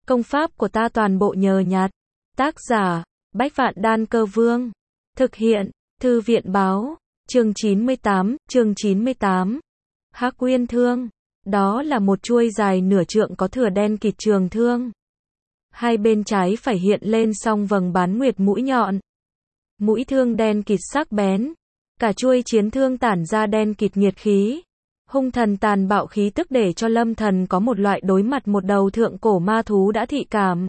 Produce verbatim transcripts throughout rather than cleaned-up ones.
Công pháp của ta toàn bộ nhờ nhặt. Tác giả, Bách Vạn Đan Cơ Vương. Thực hiện, Thư viện báo. Chương chín mươi tám, chương chín mươi tám. Hắc Uyên Thương. Đó là một chuôi dài nửa trượng có thửa đen kịt trường thương. Hai bên trái phải hiện lên song vầng bán nguyệt mũi nhọn. Mũi thương đen kịt sắc bén. Cả chuôi chiến thương tản ra đen kịt nhiệt khí. Hung thần tàn bạo khí tức để cho Lâm Thần có một loại đối mặt một đầu thượng cổ ma thú đã thị cảm.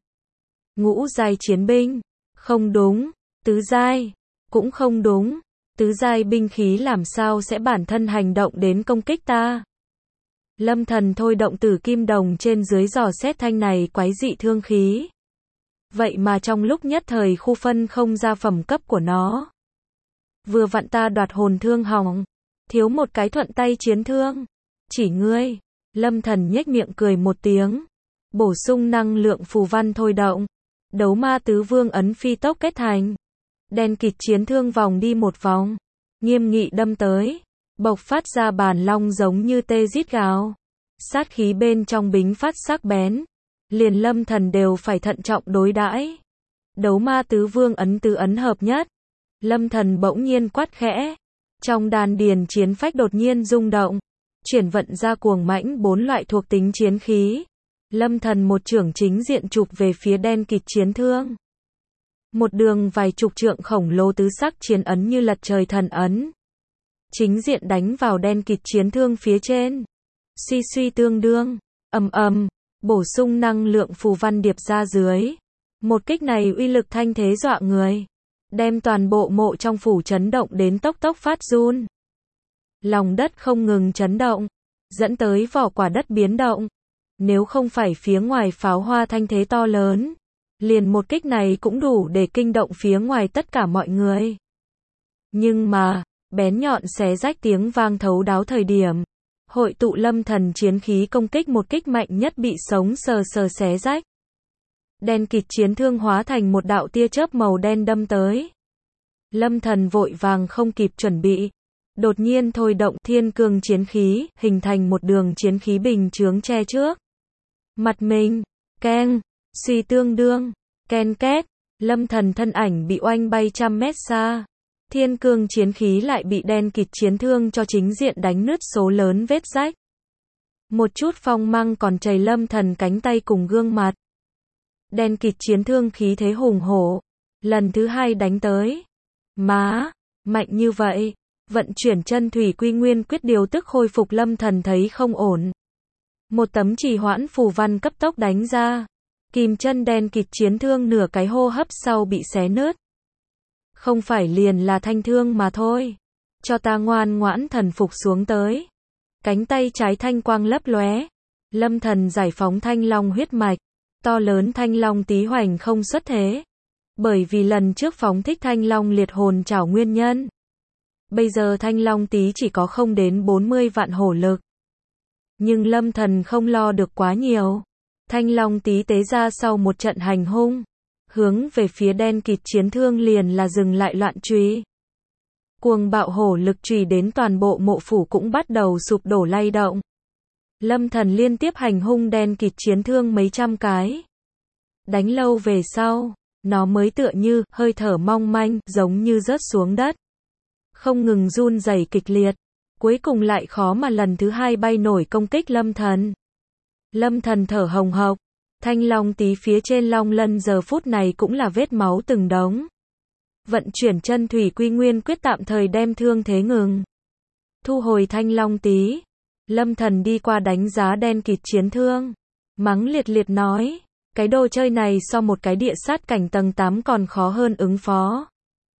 Ngũ giai chiến binh. Không đúng. Tứ giai. Cũng không đúng. Tứ giai binh khí làm sao sẽ bản thân hành động đến công kích ta. Lâm Thần thôi động tử kim đồng trên dưới dò xét thanh này quái dị thương khí. Vậy mà trong lúc nhất thời khu phân không ra phẩm cấp của nó. Vừa vặn ta đoạt hồn thương hỏng. Thiếu một cái thuận tay chiến thương. Chỉ ngươi. Lâm Thần nhếch miệng cười một tiếng. Bổ sung năng lượng phù văn thôi động. Đấu ma tứ vương ấn phi tốc kết thành. Đen kịt chiến thương vòng đi một vòng. Nghiêm nghị đâm tới. Bộc phát ra bản long giống như tê rít gào. Sát khí bên trong bính phát sắc bén. Liền Lâm Thần đều phải thận trọng đối đãi. Đấu ma tứ vương ấn tứ ấn hợp nhất. Lâm Thần bỗng nhiên quát khẽ. Trong đan điền chiến phách đột nhiên rung động. Chuyển vận ra cuồng mãnh bốn loại thuộc tính chiến khí. Lâm Thần một chưởng chính diện chụp về phía đen kịt chiến thương. Một đường vài chục trượng khổng lồ tứ sắc chiến ấn như lật trời thần ấn. Chính diện đánh vào đen kịt chiến thương phía trên. Suy suy tương đương. Ầm ầm. Bổ sung năng lượng phù văn điệp ra dưới. Một kích này uy lực thanh thế dọa người. Đem toàn bộ mộ trong phủ chấn động đến tốc tốc phát run. Lòng đất không ngừng chấn động. Dẫn tới vỏ quả đất biến động. Nếu không phải phía ngoài pháo hoa thanh thế to lớn. Liền một kích này cũng đủ để kinh động phía ngoài tất cả mọi người. Nhưng mà, bén nhọn xé rách tiếng vang thấu đáo thời điểm. Hội tụ Lâm Thần chiến khí công kích một kích mạnh nhất bị sống sờ sờ xé rách. Đen kịt chiến thương hóa thành một đạo tia chớp màu đen đâm tới. Lâm Thần vội vàng không kịp chuẩn bị. Đột nhiên thôi động thiên cương chiến khí, hình thành một đường chiến khí bình chướng che trước. Mặt mình, keng, suy tương đương, ken két, Lâm Thần thân ảnh bị oanh bay trăm mét xa. Thiên cương chiến khí lại bị đen kịt chiến thương cho chính diện đánh nứt số lớn vết rách. Một chút phong mang còn chảy Lâm Thần cánh tay cùng gương mặt. Đen kịt chiến thương khí thế hùng hổ. Lần thứ hai đánh tới. Má, mạnh như vậy. Vận chuyển chân thủy quy nguyên quyết điều tức khôi phục Lâm Thần thấy không ổn. Một tấm trì hoãn phù văn cấp tốc đánh ra. Kìm chân đen kịt chiến thương nửa cái hô hấp sau bị xé nứt. Không phải liền là thanh thương mà thôi. Cho ta ngoan ngoãn thần phục xuống tới. Cánh tay trái thanh quang lấp lóe. Lâm Thần giải phóng thanh long huyết mạch. To lớn thanh long tí hoành không xuất thế. Bởi vì lần trước phóng thích thanh long liệt hồn trảo nguyên nhân. Bây giờ thanh long tí chỉ có không đến bốn mươi vạn hổ lực. Nhưng Lâm Thần không lo được quá nhiều. Thanh long tí tế ra sau một trận hành hung. Hướng về phía đen kịt chiến thương liền là dừng lại loạn truy. Cuồng bạo hổ lực truy đến toàn bộ mộ phủ cũng bắt đầu sụp đổ lay động. Lâm Thần liên tiếp hành hung đen kịt chiến thương mấy trăm cái. Đánh lâu về sau, nó mới tựa như hơi thở mong manh, giống như rớt xuống đất. Không ngừng run rẩy kịch liệt, cuối cùng lại khó mà lần thứ hai bay nổi công kích Lâm Thần. Lâm Thần thở hồng hộc, thanh long tí phía trên long lân giờ phút này cũng là vết máu từng đống. Vận chuyển chân thủy quy nguyên quyết tạm thời đem thương thế ngừng. Thu hồi thanh long tí. Lâm Thần đi qua đánh giá đen kịt chiến thương. Mắng liệt liệt nói. Cái đồ chơi này so một cái địa sát cảnh tầng tám còn khó hơn ứng phó.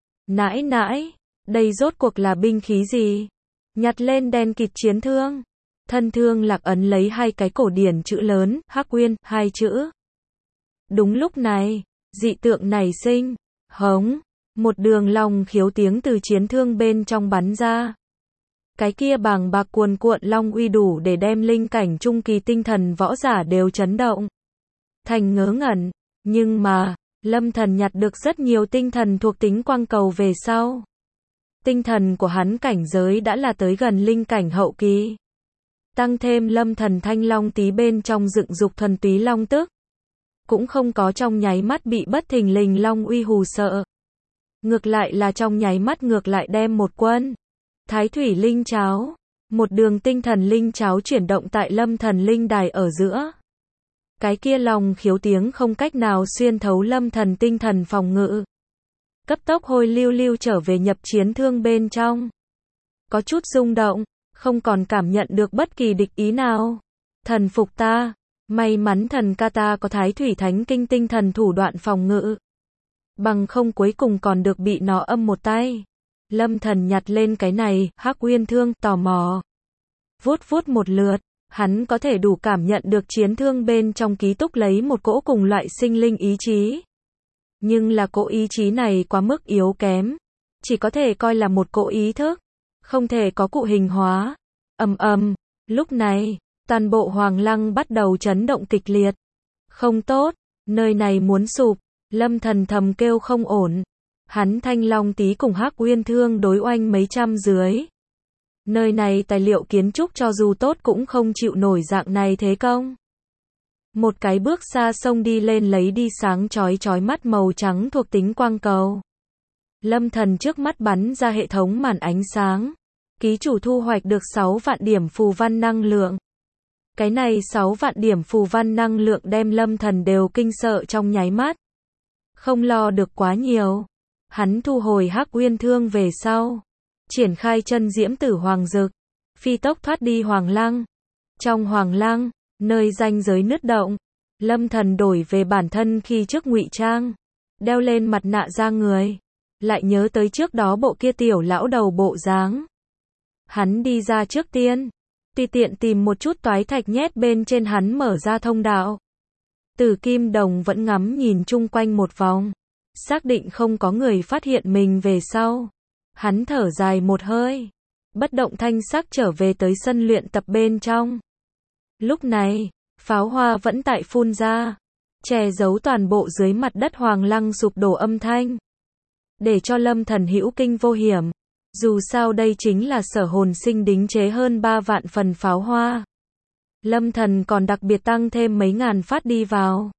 Nãi nãi. Đây rốt cuộc là binh khí gì? Nhặt lên đen kịt chiến thương. Thân thương lạc ấn lấy hai cái cổ điển chữ lớn, Hắc Uyên, hai chữ. Đúng lúc này, dị tượng nảy sinh. Hống. Một đường long khiếu tiếng từ chiến thương bên trong bắn ra. Cái kia bàng bạc cuồn cuộn long uy đủ để đem linh cảnh trung kỳ tinh thần võ giả đều chấn động. Thành ngớ ngẩn. Nhưng mà, Lâm Thần nhặt được rất nhiều tinh thần thuộc tính quang cầu về sau. Tinh thần của hắn cảnh giới đã là tới gần linh cảnh hậu kỳ. Tăng thêm Lâm Thần thanh long tí bên trong dựng dục thuần túy long tức. cũng không có trong nháy mắt bị bất thình lình long uy hù sợ. Ngược lại là trong nháy mắt ngược lại đem một quân. Thái thủy linh cháo. Một đường tinh thần linh cháo chuyển động tại lâm thần linh đài ở giữa. Cái kia lòng khiếu tiếng không cách nào xuyên thấu lâm thần tinh thần phòng ngự. Cấp tốc hôi lưu lưu trở về nhập chiến thương bên trong. Có chút rung động, không còn cảm nhận được bất kỳ địch ý nào. Thần phục ta, may mắn thần ca ta có thái thủy thánh kinh tinh thần thủ đoạn phòng ngự. Bằng không cuối cùng còn được bị nó âm một tay. Lâm thần nhặt lên cái này, Hắc Uyên thương, tò mò. Vuốt vuốt một lượt, hắn có thể đủ cảm nhận được chiến thương bên trong ký túc lấy một cỗ cùng loại sinh linh ý chí. Nhưng là cỗ ý chí này quá mức yếu kém. Chỉ có thể coi là một cỗ ý thức. Không thể có cụ hình hóa. Ầm ầm, lúc này, toàn bộ Hoàng Lăng bắt đầu chấn động kịch liệt. Không tốt, nơi này muốn sụp. Lâm thần thầm kêu không ổn. Hắn Thanh Long Tí cùng Hắc Uyên thương đối oanh mấy trăm dưới. Nơi này tài liệu kiến trúc cho dù tốt cũng không chịu nổi dạng này thế công. Một cái bước xa xông đi lên lấy đi sáng chói chói mắt màu trắng thuộc tính quang cầu. Lâm thần trước mắt bắn ra hệ thống màn ánh sáng. Ký chủ thu hoạch được sáu vạn điểm phù văn năng lượng. Cái này sáu vạn điểm phù văn năng lượng đem lâm thần đều kinh sợ trong nháy mắt. Không lo được quá nhiều. Hắn thu hồi Hắc Uyên thương về sau. Triển khai chân diễm tử hoàng dực. Phi tốc thoát đi Hoàng Lăng. Trong Hoàng Lăng, nơi ranh giới nứt động. Lâm thần đổi về bản thân khi trước ngụy trang. Đeo lên mặt nạ ra người. Lại nhớ tới trước đó bộ kia tiểu lão đầu bộ dáng. Hắn đi ra trước tiên. Tùy tiện tìm một chút toái thạch nhét bên trên hắn mở ra thông đạo. Tử Kim Đồng vẫn ngắm nhìn chung quanh một vòng. Xác định không có người phát hiện mình về sau. Hắn thở dài một hơi. Bất động thanh sắc trở về tới sân luyện tập bên trong. Lúc này, pháo hoa vẫn tại phun ra. Che giấu toàn bộ dưới mặt đất Hoàng Lăng sụp đổ âm thanh. Để cho lâm thần hữu kinh vô hiểm. Dù sao đây chính là Sở Hồn Sinh đính chế hơn ba vạn phần pháo hoa. Lâm thần còn đặc biệt tăng thêm mấy ngàn phát đi vào.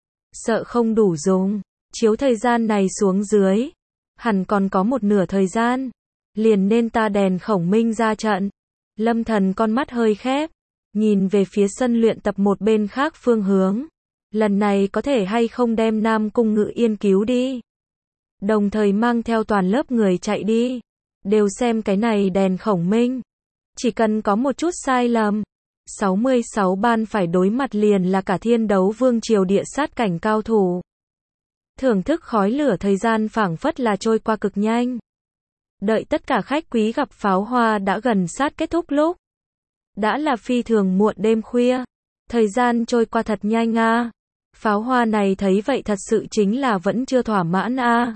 Sợ không đủ dùng. Chiếu thời gian này xuống dưới. Hẳn còn có một nửa thời gian. Liền nên ta đèn khổng minh ra trận. Lâm thần con mắt hơi khép. Nhìn về phía sân luyện tập một bên khác phương hướng. Lần này có thể hay không đem Nam Cung Ngự Yên cứu đi. Đồng thời mang theo toàn lớp người chạy đi. Đều xem cái này đèn khổng minh. Chỉ cần có một chút sai lầm. sáu mươi sáu ban phải đối mặt liền là cả Thiên Đấu Vương triều địa sát cảnh cao thủ. Thưởng thức khói lửa thời gian phảng phất là trôi qua cực nhanh. Đợi tất cả khách quý gặp pháo hoa đã gần sát kết thúc lúc. Đã là phi thường muộn đêm khuya. Thời gian trôi qua thật nhanh a. Pháo hoa này thấy vậy thật sự chính là vẫn chưa thỏa mãn a.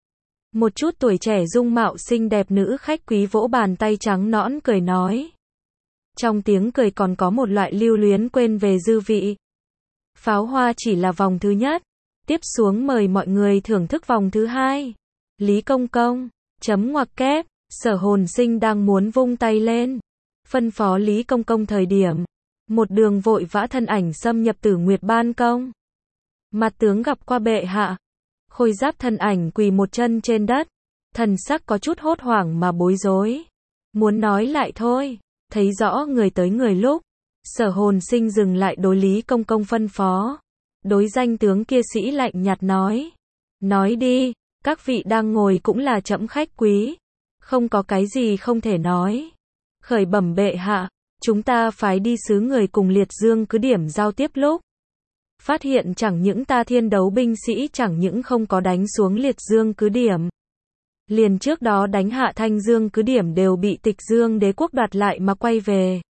Một chút tuổi trẻ dung mạo xinh đẹp nữ khách quý vỗ bàn tay trắng nõn cười nói. Trong tiếng cười còn có một loại lưu luyến quên về dư vị. Pháo hoa chỉ là vòng thứ nhất. Tiếp xuống mời mọi người thưởng thức vòng thứ hai. Lý Công Công, chấm ngoặc kép, Sở Hồn Sinh đang muốn vung tay lên. Phân phó Lý Công Công thời điểm. Một đường vội vã thân ảnh xâm nhập Tử Nguyệt Ban Công. Mặt tướng gặp qua bệ hạ. Khôi giáp thân ảnh quỳ một chân trên đất. Thần sắc có chút hốt hoảng mà bối rối. Muốn nói lại thôi. Thấy rõ người tới người lúc. Sở Hồn Sinh dừng lại đối Lý Công Công phân phó. Đối danh tướng kia sĩ lạnh nhạt nói. Nói đi, các vị đang ngồi cũng là trẫm khách quý. Không có cái gì không thể nói. Khởi bẩm bệ hạ, chúng ta phái đi sứ người cùng Liệt Dương cứ điểm giao tiếp lúc. Phát hiện chẳng những ta Thiên Đấu binh sĩ chẳng những không có đánh xuống Liệt Dương cứ điểm. Liền trước đó đánh hạ Thanh Dương cứ điểm đều bị Tịch Dương đế quốc đoạt lại mà quay về.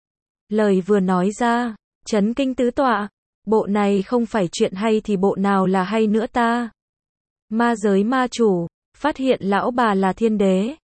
Lời vừa nói ra, chấn kinh tứ tọa. Bộ này không phải chuyện hay thì bộ nào là hay nữa ta. Ma giới ma chủ, phát hiện lão bà là thiên đế.